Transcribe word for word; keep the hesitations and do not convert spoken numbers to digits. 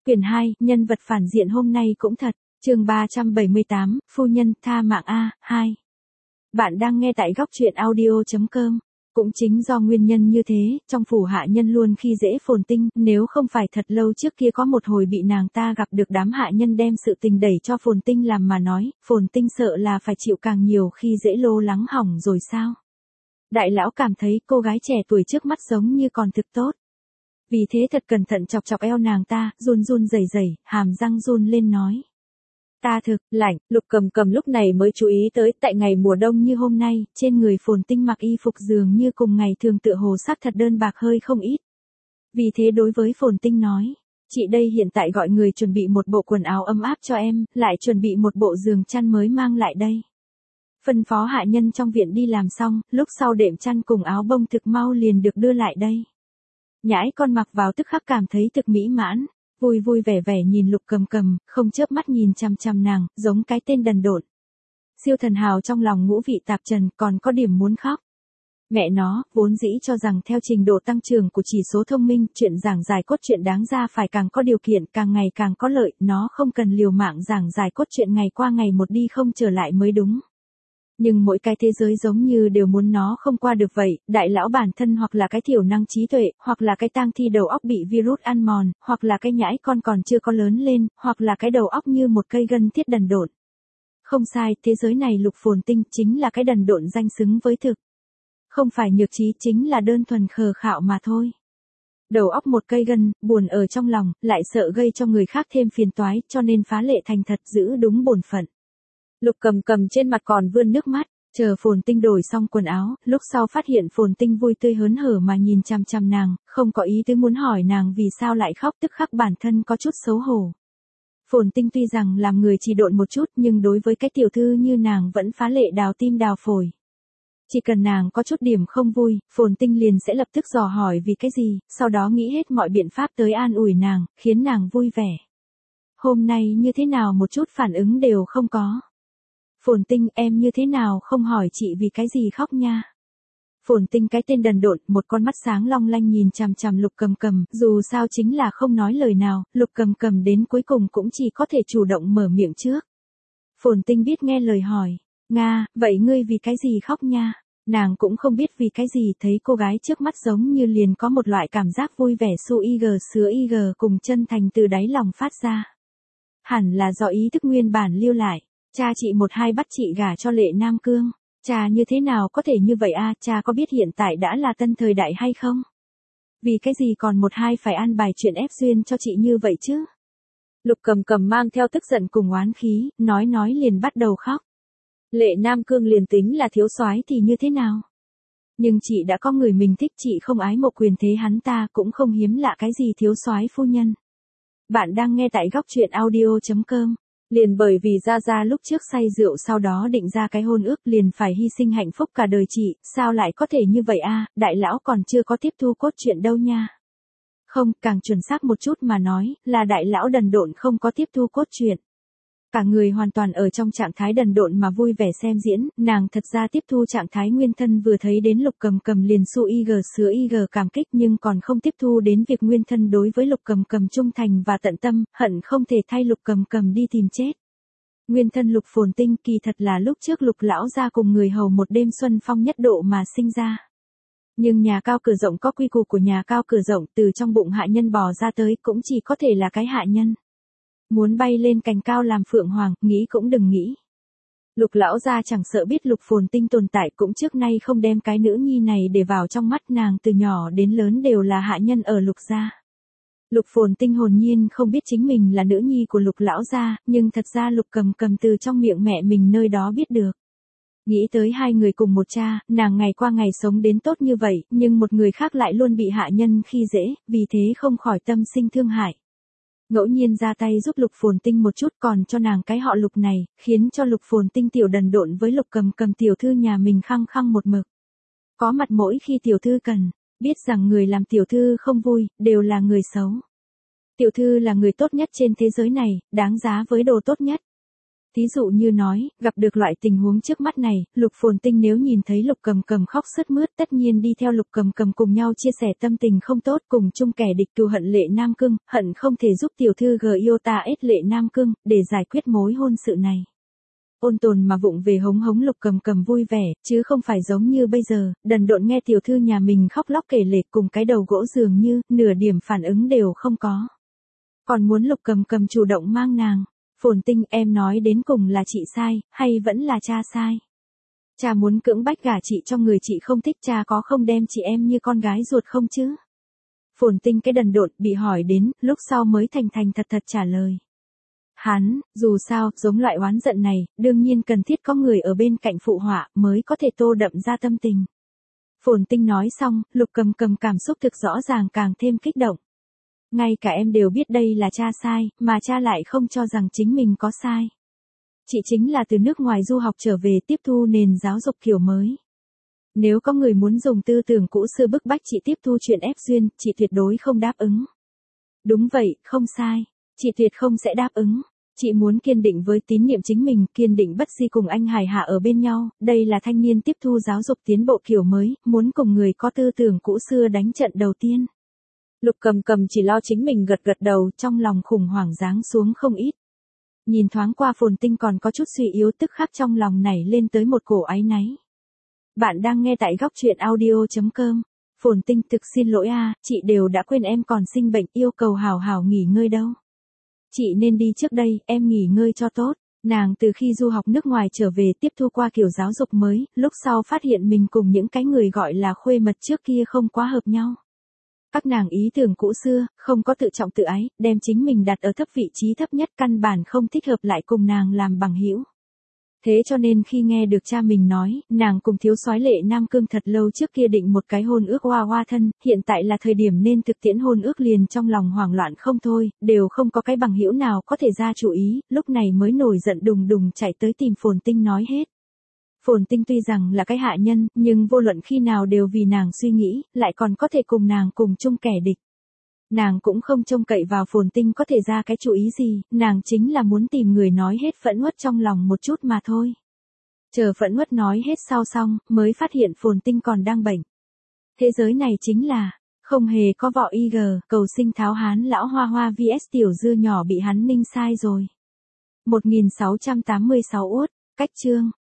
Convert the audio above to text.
Quyển hai, nhân vật phản diện hôm nay cũng thật, chương ba trăm bảy mươi tám, phu nhân tha mạng A, hai. Bạn đang nghe tại góc truyện audio chấm com. Cũng chính do nguyên nhân như thế, trong phủ hạ nhân luôn khi dễ Phồn Tinh, nếu không phải thật lâu trước kia có một hồi bị nàng ta gặp được đám hạ nhân đem sự tình đẩy cho Phồn Tinh làm mà nói, Phồn Tinh sợ là phải chịu càng nhiều khi dễ lô lắng hỏng rồi sao. Đại lão cảm thấy cô gái trẻ tuổi trước mắt giống như còn thực tốt. Vì thế thật cẩn thận chọc chọc eo nàng ta, run run rẩy rẩy, hàm răng run lên nói. Ta thực, lạnh, Lục Cầm Cầm lúc này mới chú ý tới, tại ngày mùa đông như hôm nay, trên người Phồn Tinh mặc y phục dường như cùng ngày thường tựa hồ sắc thật đơn bạc hơi không ít. Vì thế đối với Phồn Tinh nói, chị đây hiện tại gọi người chuẩn bị một bộ quần áo ấm áp cho em, lại chuẩn bị một bộ giường chăn mới mang lại đây. Phân phó hạ nhân trong viện đi làm xong, lúc sau đệm chăn cùng áo bông thực mau liền được đưa lại đây. Nhãi con mặc vào tức khắc cảm thấy thực mỹ mãn, vui vui vẻ vẻ nhìn Lục Cầm Cầm, không chớp mắt nhìn chằm chằm nàng, giống cái tên đần độn. Siêu thần hào trong lòng ngũ vị tạp trần, còn có điểm muốn khóc. Mẹ nó, vốn dĩ cho rằng theo trình độ tăng trưởng của chỉ số thông minh, chuyện giảng giải cốt truyện đáng ra phải càng có điều kiện, càng ngày càng có lợi, nó không cần liều mạng giảng giải cốt truyện ngày qua ngày một đi không trở lại mới đúng. Nhưng mỗi cái thế giới giống như đều muốn nó không qua được vậy, đại lão bản thân hoặc là cái thiểu năng trí tuệ, hoặc là cái tang thi đầu óc bị virus ăn mòn, hoặc là cái nhãi con còn chưa có lớn lên, hoặc là cái đầu óc như một cây gân thiết đần độn. Không sai, thế giới này Lục Phồn Tinh chính là cái đần độn danh xứng với thực. Không phải nhược trí, chính là đơn thuần khờ khạo mà thôi. Đầu óc một cây gân, buồn ở trong lòng, lại sợ gây cho người khác thêm phiền toái, cho nên phá lệ thành thật giữ đúng bổn phận. Lục Cầm Cầm trên mặt còn vươn nước mắt, chờ Phồn Tinh đổi xong quần áo, lúc sau phát hiện Phồn Tinh vui tươi hớn hở mà nhìn chằm chằm nàng, không có ý tứ muốn hỏi nàng vì sao lại khóc, tức khắc bản thân có chút xấu hổ. Phồn Tinh tuy rằng làm người chỉ độn một chút nhưng đối với cái tiểu thư như nàng vẫn phá lệ đào tim đào phổi. Chỉ cần nàng có chút điểm không vui, Phồn Tinh liền sẽ lập tức dò hỏi vì cái gì, sau đó nghĩ hết mọi biện pháp tới an ủi nàng, khiến nàng vui vẻ. Hôm nay như thế nào một chút phản ứng đều không có. Phồn Tinh, em như thế nào không hỏi chị vì cái gì khóc nha. Phồn Tinh cái tên đần độn, một con mắt sáng long lanh nhìn chằm chằm Lục Cầm Cầm, dù sao chính là không nói lời nào, Lục Cầm Cầm đến cuối cùng cũng chỉ có thể chủ động mở miệng trước. Phồn Tinh biết nghe lời hỏi, Nga, vậy ngươi vì cái gì khóc nha? Nàng cũng không biết vì cái gì, thấy cô gái trước mắt giống như liền có một loại cảm giác vui vẻ su y gờ sứa y gờ cùng chân thành từ đáy lòng phát ra. Hẳn là do ý thức nguyên bản lưu lại. Cha chị một hai bắt chị gả cho Lệ Nam Cương. Cha như thế nào có thể như vậy a? Cha có biết hiện tại đã là tân thời đại hay không? Vì cái gì còn một hai phải an bài chuyện ép duyên cho chị như vậy chứ? Lục Cầm Cầm mang theo tức giận cùng oán khí, nói nói liền bắt đầu khóc. Lệ Nam Cương liền tính là thiếu soái thì như thế nào? Nhưng chị đã có người mình thích, chị không ái mộ quyền thế hắn ta, cũng không hiếm lạ cái gì thiếu soái phu nhân. Bạn đang nghe tại góc truyện audio chấm com. Liền bởi vì Gia Gia lúc trước say rượu sau đó định ra cái hôn ước liền phải hy sinh hạnh phúc cả đời chị, sao lại có thể như vậy a? Đại lão còn chưa có tiếp thu cốt truyện đâu nha. Không, càng chuẩn xác một chút mà nói, là đại lão đần độn không có tiếp thu cốt truyện. Cả người hoàn toàn ở trong trạng thái đần độn mà vui vẻ xem diễn, nàng thật ra tiếp thu trạng thái nguyên thân vừa thấy đến Lục Cầm Cầm liền su y gờ sứa y gờ cảm kích nhưng còn không tiếp thu đến việc nguyên thân đối với Lục Cầm Cầm trung thành và tận tâm, hận không thể thay Lục Cầm Cầm đi tìm chết. Nguyên thân Lục Phồn Tinh kỳ thật là lúc trước Lục lão gia cùng người hầu một đêm xuân phong nhất độ mà sinh ra. Nhưng nhà cao cửa rộng có quy củ của nhà cao cửa rộng, từ trong bụng hạ nhân bò ra tới cũng chỉ có thể là cái hạ nhân. Muốn bay lên cành cao làm phượng hoàng, nghĩ cũng đừng nghĩ. Lục lão gia chẳng sợ biết Lục Phồn Tinh tồn tại cũng trước nay không đem cái nữ nhi này để vào trong mắt, nàng từ nhỏ đến lớn đều là hạ nhân ở Lục gia. Lục Phồn Tinh hồn nhiên không biết chính mình là nữ nhi của Lục lão gia, nhưng thật ra Lục Cầm Cầm từ trong miệng mẹ mình nơi đó biết được. Nghĩ tới hai người cùng một cha, nàng ngày qua ngày sống đến tốt như vậy, nhưng một người khác lại luôn bị hạ nhân khi dễ, vì thế không khỏi tâm sinh thương hại. Ngẫu nhiên ra tay giúp Lục Phồn Tinh một chút, còn cho nàng cái họ Lục này, khiến cho Lục Phồn Tinh tiểu đần độn với Lục Cầm Cầm tiểu thư nhà mình khăng khăng một mực. Có mặt mỗi khi tiểu thư cần, biết rằng người làm tiểu thư không vui, đều là người xấu. Tiểu thư là người tốt nhất trên thế giới này, đáng giá với đồ tốt nhất. Thí dụ như nói, gặp được loại tình huống trước mắt này, Lục Phồn Tinh nếu nhìn thấy Lục Cầm Cầm khóc sướt mướt tất nhiên đi theo Lục Cầm Cầm cùng nhau chia sẻ tâm tình không tốt cùng chung kẻ địch thù hận Lệ Nam Cương, hận không thể giúp tiểu thư G yêu ta ết Lệ Nam Cương, để giải quyết mối hôn sự này. Ôn tồn mà vụng về hống hống Lục Cầm Cầm vui vẻ, chứ không phải giống như bây giờ, đần độn nghe tiểu thư nhà mình khóc lóc kể lể cùng cái đầu gỗ dường như, nửa điểm phản ứng đều không có. Còn muốn Lục Cầm Cầm chủ động mang nàng. Phồn Tinh, em nói đến cùng là chị sai, hay vẫn là cha sai? Cha muốn cưỡng bách gả chị cho người chị không thích, cha có không đem chị em như con gái ruột không chứ? Phồn Tinh cái đần độn bị hỏi đến, lúc sau mới thành thành thật thật trả lời. Hắn, dù sao, giống loại oán giận này, đương nhiên cần thiết có người ở bên cạnh phụ họa, mới có thể tô đậm ra tâm tình. Phồn Tinh nói xong, Lục Cầm Cầm cảm xúc thực rõ ràng càng thêm kích động. Ngay cả em đều biết đây là cha sai, mà cha lại không cho rằng chính mình có sai. Chị chính là từ nước ngoài du học trở về tiếp thu nền giáo dục kiểu mới. Nếu có người muốn dùng tư tưởng cũ xưa bức bách chị tiếp thu chuyện ép duyên, chị tuyệt đối không đáp ứng. Đúng vậy, không sai. Chị tuyệt không sẽ đáp ứng. Chị muốn kiên định với tín niệm chính mình, kiên định bất di cùng anh Hải Hạ ở bên nhau, đây là thanh niên tiếp thu giáo dục tiến bộ kiểu mới, muốn cùng người có tư tưởng cũ xưa đánh trận đầu tiên. Lục Cầm Cầm chỉ lo chính mình gật gật đầu, trong lòng khủng hoảng giáng xuống không ít. Nhìn thoáng qua Phồn Tinh còn có chút suy yếu, tức khắc trong lòng nảy lên tới một cổ áy náy. Bạn đang nghe tại góc truyện audio chấm com. Phồn Tinh, thực xin lỗi a, chị đều đã quên em còn sinh bệnh, yêu cầu hào hào nghỉ ngơi đâu. Chị nên đi trước đây, em nghỉ ngơi cho tốt. Nàng từ khi du học nước ngoài trở về tiếp thu qua kiểu giáo dục mới, lúc sau phát hiện mình cùng những cái người gọi là khuê mật trước kia không quá hợp nhau. Các nàng ý tưởng cũ xưa, không có tự trọng tự ái, đem chính mình đặt ở thấp vị trí thấp nhất, căn bản không thích hợp lại cùng nàng làm bằng hữu. Thế cho nên khi nghe được cha mình nói, nàng cùng thiếu soái Lệ Nam Cương thật lâu trước kia định một cái hôn ước hoa hoa thân, hiện tại là thời điểm nên thực tiễn hôn ước, liền trong lòng hoảng loạn không thôi, đều không có cái bằng hữu nào có thể ra chủ ý, lúc này mới nổi giận đùng đùng chạy tới tìm Phồn Tinh nói hết. Phồn Tinh tuy rằng là cái hạ nhân, nhưng vô luận khi nào đều vì nàng suy nghĩ, lại còn có thể cùng nàng cùng chung kẻ địch. Nàng cũng không trông cậy vào Phồn Tinh có thể ra cái chủ ý gì, nàng chính là muốn tìm người nói hết phẫn uất trong lòng một chút mà thôi. Chờ phẫn uất nói hết sau xong, mới phát hiện Phồn Tinh còn đang bệnh. Thế giới này chính là, không hề có vọ i giê, cầu sinh tháo hán lão hoa hoa vs tiểu dưa nhỏ bị hắn ninh sai rồi. một nghìn sáu trăm tám mươi sáu uất, cách chương.